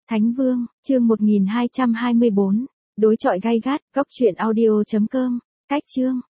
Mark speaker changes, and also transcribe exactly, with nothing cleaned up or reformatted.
Speaker 1: Thánh Vương, chương một nghìn hai trăm hai mươi bốn, đối chọi gay gắt, góc truyện audio chấm com, cách chương.